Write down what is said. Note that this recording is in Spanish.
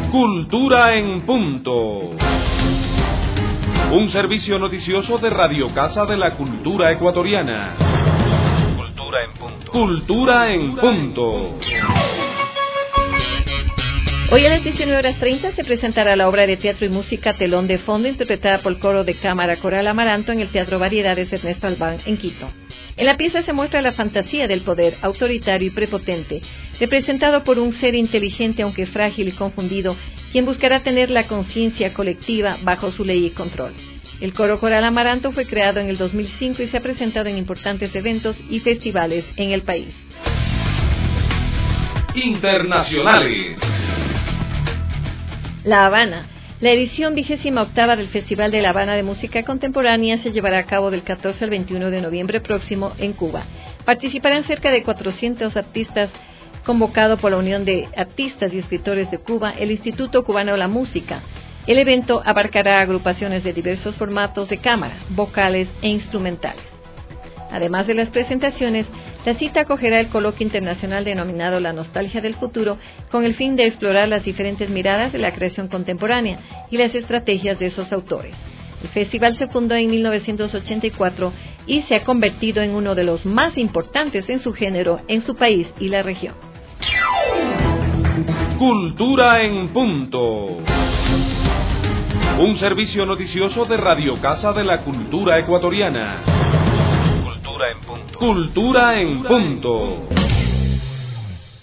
Cultura en Punto. Un servicio noticioso de Radio Casa de la Cultura Ecuatoriana. Cultura en Punto. Cultura en Punto. Hoy a las 19:30 se presentará la obra de teatro y música Telón de Fondo, interpretada por el coro de cámara Coral Amaranto en el Teatro Variedades Ernesto Albán, en Quito. En la pieza se muestra la fantasía del poder autoritario y prepotente, representado por un ser inteligente aunque frágil y confundido, quien buscará tener la conciencia colectiva bajo su ley y control. El coro Coral Amaranto fue creado en el 2005 y se ha presentado en importantes eventos y festivales en el país. Internacionales. La Habana. La edición 28ª del Festival de La Habana de Música Contemporánea se llevará a cabo del 14 al 21 de noviembre próximo en Cuba. Participarán cerca de 400 artistas, convocado por la Unión de Artistas y Escritores de Cuba, el Instituto Cubano de la Música. El evento abarcará agrupaciones de diversos formatos de cámara, vocales e instrumentales. Además de las presentaciones, la cita acogerá el coloquio internacional denominado La Nostalgia del Futuro, con el fin de explorar las diferentes miradas de la creación contemporánea y las estrategias de esos autores. El festival se fundó en 1984 y se ha convertido en uno de los más importantes en su género en su país y la región. Cultura en Punto. Un servicio noticioso de Radio Casa de la Cultura Ecuatoriana. Cultura en Punto. Cultura en Punto.